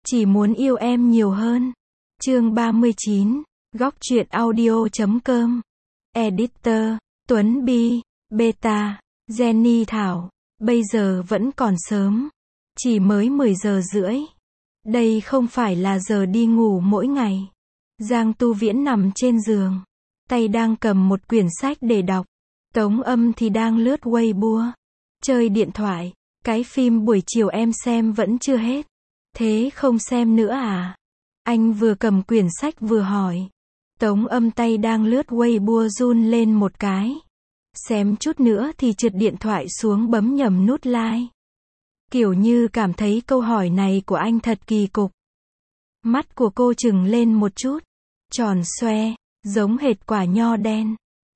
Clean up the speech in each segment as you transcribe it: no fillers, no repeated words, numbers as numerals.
Chỉ muốn yêu em nhiều hơn. Chương 39. Góc truyện audio.com. Editor, Tuấn Bi, Beta, Jenny Thảo. Bây giờ vẫn còn sớm. Chỉ mới 10 giờ rưỡi. Đây không phải là giờ đi ngủ mỗi ngày. Giang Tu Viễn nằm trên giường. Tay đang cầm một quyển sách để đọc. Tống Âm thì đang lướt Weibo. Chơi điện thoại. Cái phim buổi chiều em xem vẫn chưa hết. Thế không xem nữa à? Anh vừa cầm quyển sách vừa hỏi. Tống Âm tay đang lướt Weibo run lên một cái. Xem chút nữa thì trượt điện thoại xuống bấm nhầm nút like. Kiểu như cảm thấy câu hỏi này của anh thật kỳ cục. Mắt của cô trừng lên một chút. Tròn xoe, giống hệt quả nho đen.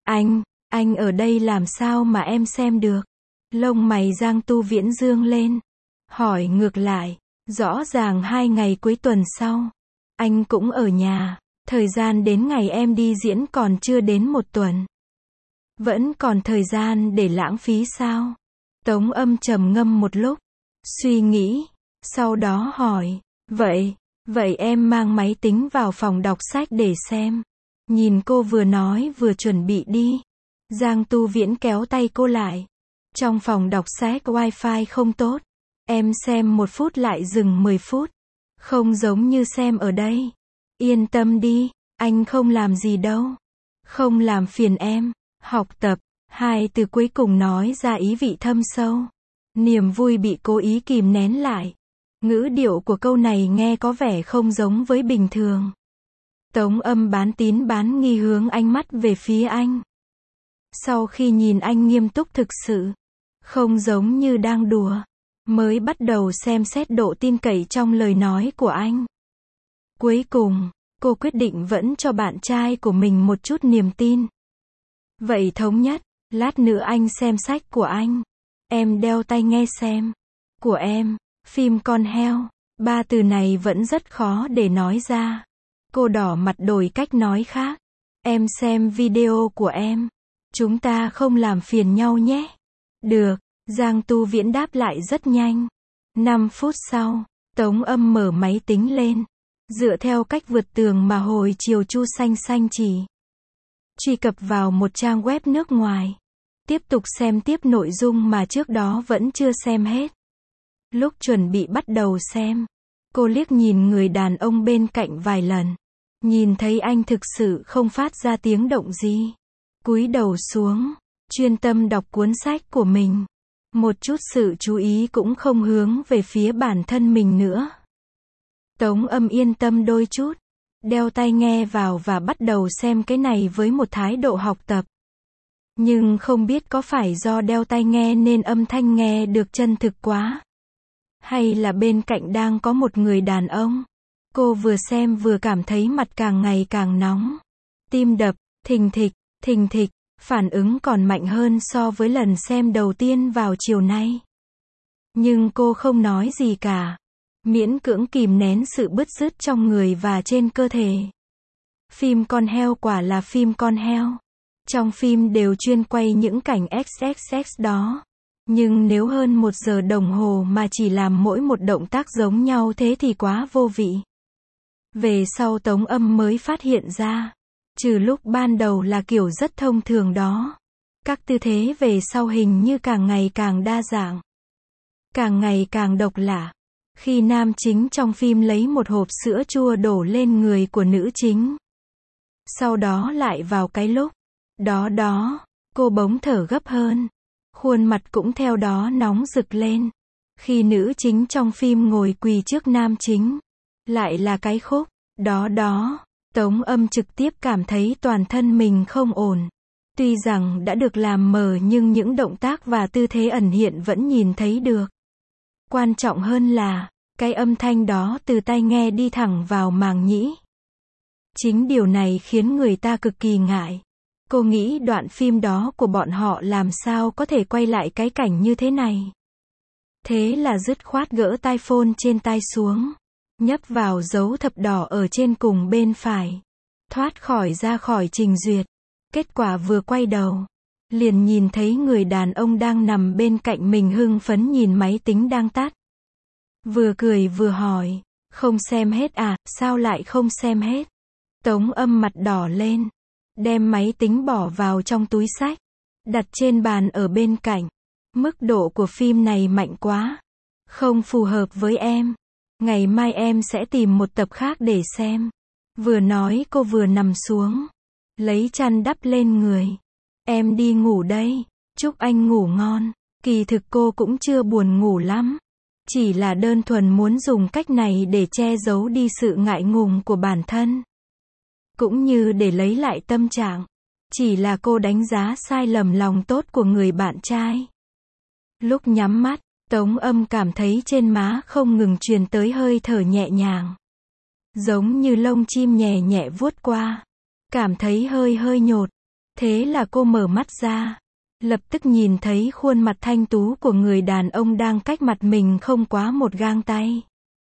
Anh ở đây làm sao mà em xem được? Lông mày Giang Tu Viễn dương lên. Hỏi ngược lại. Rõ ràng 2 ngày cuối tuần sau. Anh cũng ở nhà. Thời gian đến ngày em đi diễn còn chưa đến 1 tuần. Vẫn còn thời gian để lãng phí sao? Tống Âm trầm ngâm một lúc. Suy nghĩ. Sau đó hỏi. Vậy em mang máy tính vào phòng đọc sách để xem. Nhìn cô vừa nói vừa chuẩn bị đi. Giang Tu Viễn kéo tay cô lại. Trong phòng đọc sách wifi không tốt. Em xem 1 phút lại dừng 10 phút. Không giống như xem ở đây. Yên tâm đi, anh không làm gì đâu. Không làm phiền em. Học tập. 2 từ cuối cùng nói ra ý vị thâm sâu. Niềm vui bị cố ý kìm nén lại. Ngữ điệu của câu này nghe có vẻ không giống với bình thường. Tống Âm bán tín bán nghi hướng ánh mắt về phía anh. Sau khi nhìn anh nghiêm túc thực sự. Không giống như đang đùa. Mới bắt đầu xem xét độ tin cậy trong lời nói của anh. Cuối cùng, cô quyết định vẫn cho bạn trai của mình một chút niềm tin. Vậy thống nhất, lát nữa anh xem sách của anh. Em đeo tai nghe xem. Của em, phim con heo. 3 từ này vẫn rất khó để nói ra. Cô đỏ mặt đổi cách nói khác. Em xem video của em. Chúng ta không làm phiền nhau nhé. Được. Giang Tu Viễn đáp lại rất nhanh. 5 phút sau, Tống Âm mở máy tính lên. Dựa theo cách vượt tường mà hồi chiều Chu Xanh Xanh chỉ. Truy cập vào một trang web nước ngoài. Tiếp tục xem tiếp nội dung mà trước đó vẫn chưa xem hết. Lúc chuẩn bị bắt đầu xem, cô liếc nhìn người đàn ông bên cạnh vài lần. Nhìn thấy anh thực sự không phát ra tiếng động gì. Cúi đầu xuống, chuyên tâm đọc cuốn sách của mình. Một chút sự chú ý cũng không hướng về phía bản thân mình nữa. Tống Âm yên tâm đôi chút. Đeo tai nghe vào và bắt đầu xem cái này với một thái độ học tập. Nhưng không biết có phải do đeo tai nghe nên âm thanh nghe được chân thực quá. Hay là bên cạnh đang có một người đàn ông. Cô vừa xem vừa cảm thấy mặt càng ngày càng nóng. Tim đập, thình thịch. Phản ứng còn mạnh hơn so với lần xem đầu tiên vào chiều nay. Nhưng cô không nói gì cả. Miễn cưỡng kìm nén sự bứt rứt trong người và trên cơ thể. Phim con heo quả là phim con heo. Trong phim đều chuyên quay những cảnh XXX đó. Nhưng nếu hơn 1 giờ đồng hồ mà chỉ làm mỗi một động tác giống nhau thế thì quá vô vị. Về sau Tống Âm mới phát hiện ra. Trừ lúc ban đầu là kiểu rất thông thường đó. Các tư thế về sau hình như càng ngày càng đa dạng. Càng ngày càng độc lạ. Khi nam chính trong phim lấy một hộp sữa chua đổ lên người của nữ chính. Sau đó lại vào cái lúc. Đó, cô bỗng thở gấp hơn. Khuôn mặt cũng theo đó nóng rực lên. Khi nữ chính trong phim ngồi quỳ trước nam chính. Lại là cái khúc. Đó. Tống Âm trực tiếp cảm thấy toàn thân mình không ổn. Tuy rằng đã được làm mờ nhưng những động tác và tư thế ẩn hiện vẫn nhìn thấy được. Quan trọng hơn là, cái âm thanh đó từ tai nghe đi thẳng vào màng nhĩ. Chính điều này khiến người ta cực kỳ ngại. Cô nghĩ đoạn phim đó của bọn họ làm sao có thể quay lại cái cảnh như thế này. Thế là dứt khoát gỡ tai phone trên tai xuống. Nhấp vào dấu thập đỏ ở trên cùng bên phải. Thoát ra khỏi trình duyệt. Kết quả vừa quay đầu. Liền nhìn thấy người đàn ông đang nằm bên cạnh mình hưng phấn nhìn máy tính đang tắt. Vừa cười vừa hỏi. Không xem hết à, sao lại không xem hết? Tống Âm mặt đỏ lên, đem máy tính bỏ vào trong túi xách, đặt trên bàn ở bên cạnh. Mức độ của phim này mạnh quá, không phù hợp với em. Ngày mai em sẽ tìm một tập khác để xem. Vừa nói cô vừa nằm xuống, lấy chăn đắp lên người. Em đi ngủ đây, chúc anh ngủ ngon. Kỳ thực cô cũng chưa buồn ngủ lắm, chỉ là đơn thuần muốn dùng cách này để che giấu đi sự ngại ngùng của bản thân, cũng như để lấy lại tâm trạng. Chỉ là cô đánh giá sai lầm lòng tốt của người bạn trai. Lúc nhắm mắt, Tống Âm cảm thấy trên má không ngừng truyền tới hơi thở nhẹ nhàng, giống như lông chim nhẹ nhẹ vuốt qua, cảm thấy hơi hơi nhột. Thế là cô mở mắt ra, lập tức nhìn thấy khuôn mặt thanh tú của người đàn ông đang cách mặt mình không quá một gang tay.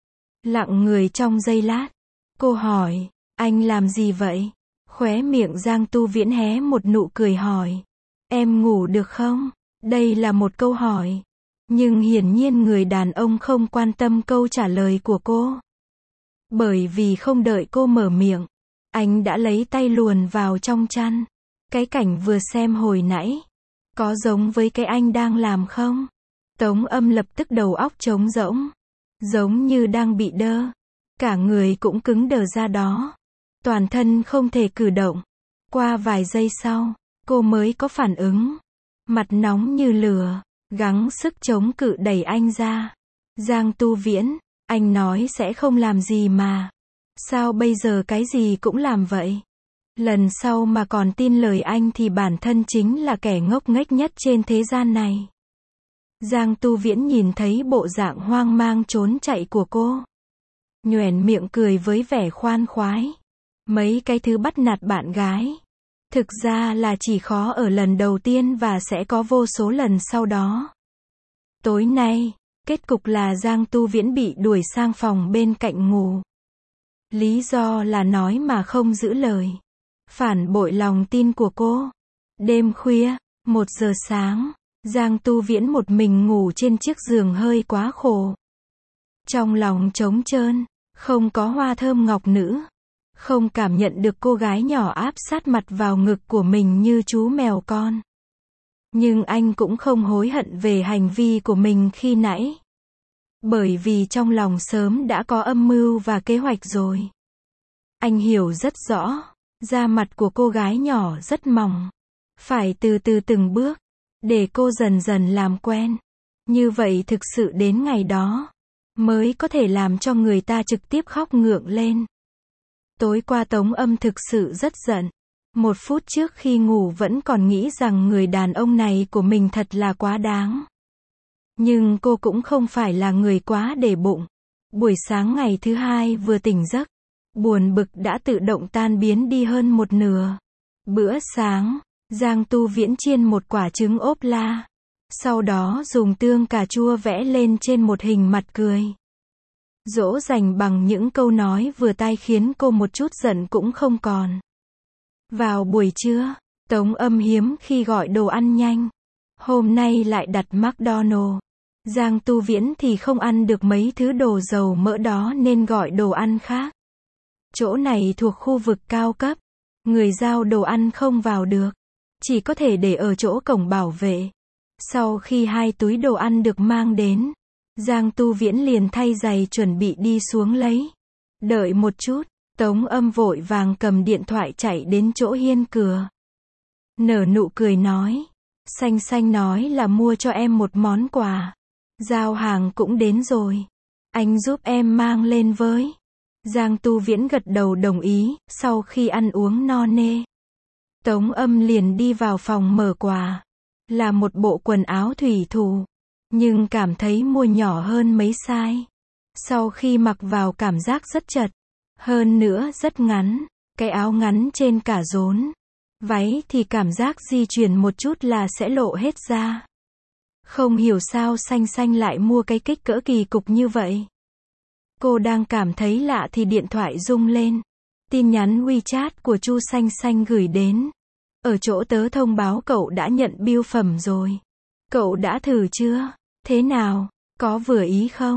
Lặng người trong giây lát, cô hỏi, anh làm gì vậy? Khóe miệng Giang Tu Viễn hé một nụ cười hỏi, em ngủ được không? Đây là một câu hỏi, nhưng hiển nhiên người đàn ông không quan tâm câu trả lời của cô. Bởi vì không đợi cô mở miệng, anh đã lấy tay luồn vào trong chăn. Cái cảnh vừa xem hồi nãy, có giống với cái anh đang làm không? Tống Âm lập tức đầu óc trống rỗng, giống như đang bị đơ, cả người cũng cứng đờ ra đó, toàn thân không thể cử động. Qua vài giây sau, cô mới có phản ứng, mặt nóng như lửa, gắng sức chống cự đẩy anh ra. Giang Tu Viễn, anh nói sẽ không làm gì mà, sao bây giờ cái gì cũng làm vậy? Lần sau mà còn tin lời anh thì bản thân chính là kẻ ngốc nghếch nhất trên thế gian này. Giang Tu Viễn nhìn thấy bộ dạng hoang mang trốn chạy của cô, nhoẻn miệng cười với vẻ khoan khoái. Mấy cái thứ bắt nạt bạn gái, thực ra là chỉ khó ở lần đầu tiên và sẽ có vô số lần sau đó. Tối nay, kết cục là Giang Tu Viễn bị đuổi sang phòng bên cạnh ngủ. Lý do là nói mà không giữ lời, phản bội lòng tin của cô. Đêm khuya, 1 giờ sáng, Giang Tu Viễn một mình ngủ trên chiếc giường hơi quá khổ. Trong lòng trống trơn, không có hoa thơm ngọc nữ, không cảm nhận được cô gái nhỏ áp sát mặt vào ngực của mình như chú mèo con. Nhưng anh cũng không hối hận về hành vi của mình khi nãy, bởi vì trong lòng sớm đã có âm mưu và kế hoạch rồi. Anh hiểu rất rõ, da mặt của cô gái nhỏ rất mỏng, phải từ từ từng bước, để cô dần dần làm quen. Như vậy thực sự đến ngày đó, mới có thể làm cho người ta trực tiếp khóc ngượng lên. Tối qua Tống Âm thực sự rất giận. 1 phút trước khi ngủ vẫn còn nghĩ rằng người đàn ông này của mình thật là quá đáng. Nhưng cô cũng không phải là người quá để bụng. Buổi sáng ngày thứ hai vừa tỉnh giấc, buồn bực đã tự động tan biến đi hơn một nửa. Bữa sáng, Giang Tu Viễn chiên một quả trứng ốp la, sau đó dùng tương cà chua vẽ lên trên một hình mặt cười. Dỗ dành bằng những câu nói vừa tai khiến cô một chút giận cũng không còn. Vào buổi trưa, Tống Âm hiếm khi gọi đồ ăn nhanh. Hôm nay lại đặt McDonald's. Giang Tu Viễn thì không ăn được mấy thứ đồ dầu mỡ đó nên gọi đồ ăn khác. Chỗ này thuộc khu vực cao cấp, người giao đồ ăn không vào được, chỉ có thể để ở chỗ cổng bảo vệ. Sau khi 2 túi đồ ăn được mang đến, Giang Tu Viễn liền thay giày chuẩn bị đi xuống lấy. Đợi một chút, Tống Âm vội vàng cầm điện thoại chạy đến chỗ hiên cửa. Nở nụ cười nói, Xanh Xanh nói là mua cho em một món quà. Giao hàng cũng đến rồi, anh giúp em mang lên với. Giang Tu Viễn gật đầu đồng ý. Sau khi ăn uống no nê, Tống Âm liền đi vào phòng mở quà. Là một bộ quần áo thủy thủ, nhưng cảm thấy mua nhỏ hơn mấy size. Sau khi mặc vào cảm giác rất chật, hơn nữa rất ngắn, cái áo ngắn trên cả rốn. Váy thì cảm giác di chuyển một chút là sẽ lộ hết ra. Không hiểu sao Xanh Xanh lại mua cái kích cỡ kỳ cục như vậy. Cô đang cảm thấy lạ thì điện thoại rung lên. Tin nhắn WeChat của Chu Xanh Xanh gửi đến. Ở chỗ tớ thông báo cậu đã nhận bưu phẩm rồi. Cậu đã thử chưa? Thế nào? Có vừa ý không?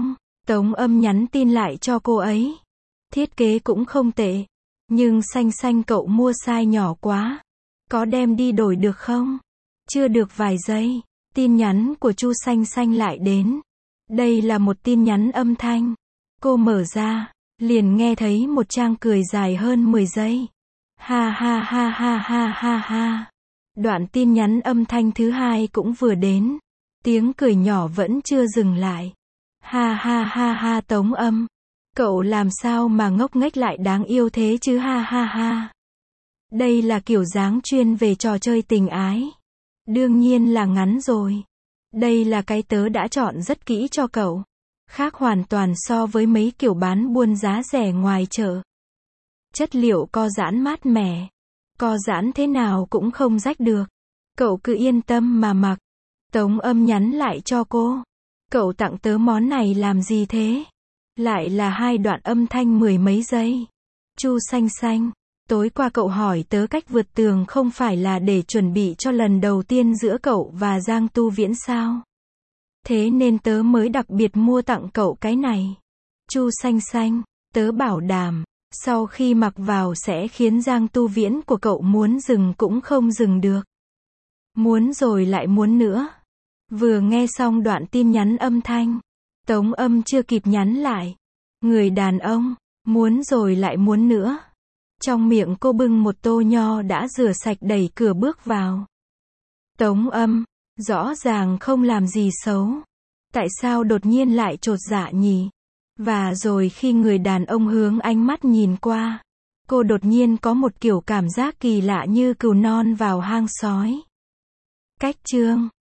Tống Âm nhắn tin lại cho cô ấy. Thiết kế cũng không tệ. Nhưng xanh xanh cậu mua size nhỏ quá. Có đem đi đổi được không? Chưa được vài giây. Tin nhắn của Chu Xanh Xanh lại đến. Đây là một tin nhắn âm thanh. Cô mở ra, liền nghe thấy một trang cười dài hơn 10 giây. Ha ha ha ha ha ha ha. Đoạn tin nhắn âm thanh thứ hai cũng vừa đến. Tiếng cười nhỏ vẫn chưa dừng lại. Ha ha ha ha Tống Âm. Cậu làm sao mà ngốc nghếch lại đáng yêu thế chứ ha ha ha. Đây là kiểu dáng chuyên về trò chơi tình ái. Đương nhiên là ngắn rồi. Đây là cái tớ đã chọn rất kỹ cho cậu. Khác hoàn toàn so với mấy kiểu bán buôn giá rẻ ngoài chợ. Chất liệu co giãn mát mẻ. Co giãn thế nào cũng không rách được. Cậu cứ yên tâm mà mặc. Tống Âm nhắn lại cho cô. Cậu tặng tớ món này làm gì thế? Lại là hai đoạn âm thanh 10 mấy giây. Chu Xanh Xanh. Tối qua cậu hỏi tớ cách vượt tường không phải là để chuẩn bị cho lần đầu tiên giữa cậu và Giang Tu Viễn sao? Thế nên tớ mới đặc biệt mua tặng cậu cái này. Chu Xanh Xanh. Tớ bảo đảm. Sau khi mặc vào sẽ khiến Giang Tu Viễn của cậu muốn dừng cũng không dừng được. Muốn rồi lại muốn nữa. Vừa nghe xong đoạn tin nhắn âm thanh. Tống Âm chưa kịp nhắn lại. Người đàn ông. Muốn rồi lại muốn nữa. Trong miệng cô bưng một tô nho đã rửa sạch đẩy cửa bước vào. Tống Âm. Rõ ràng không làm gì xấu. Tại sao đột nhiên lại chột dạ nhỉ? Và rồi khi người đàn ông hướng ánh mắt nhìn qua, cô đột nhiên có một kiểu cảm giác kỳ lạ như cừu non vào hang sói. Cách chương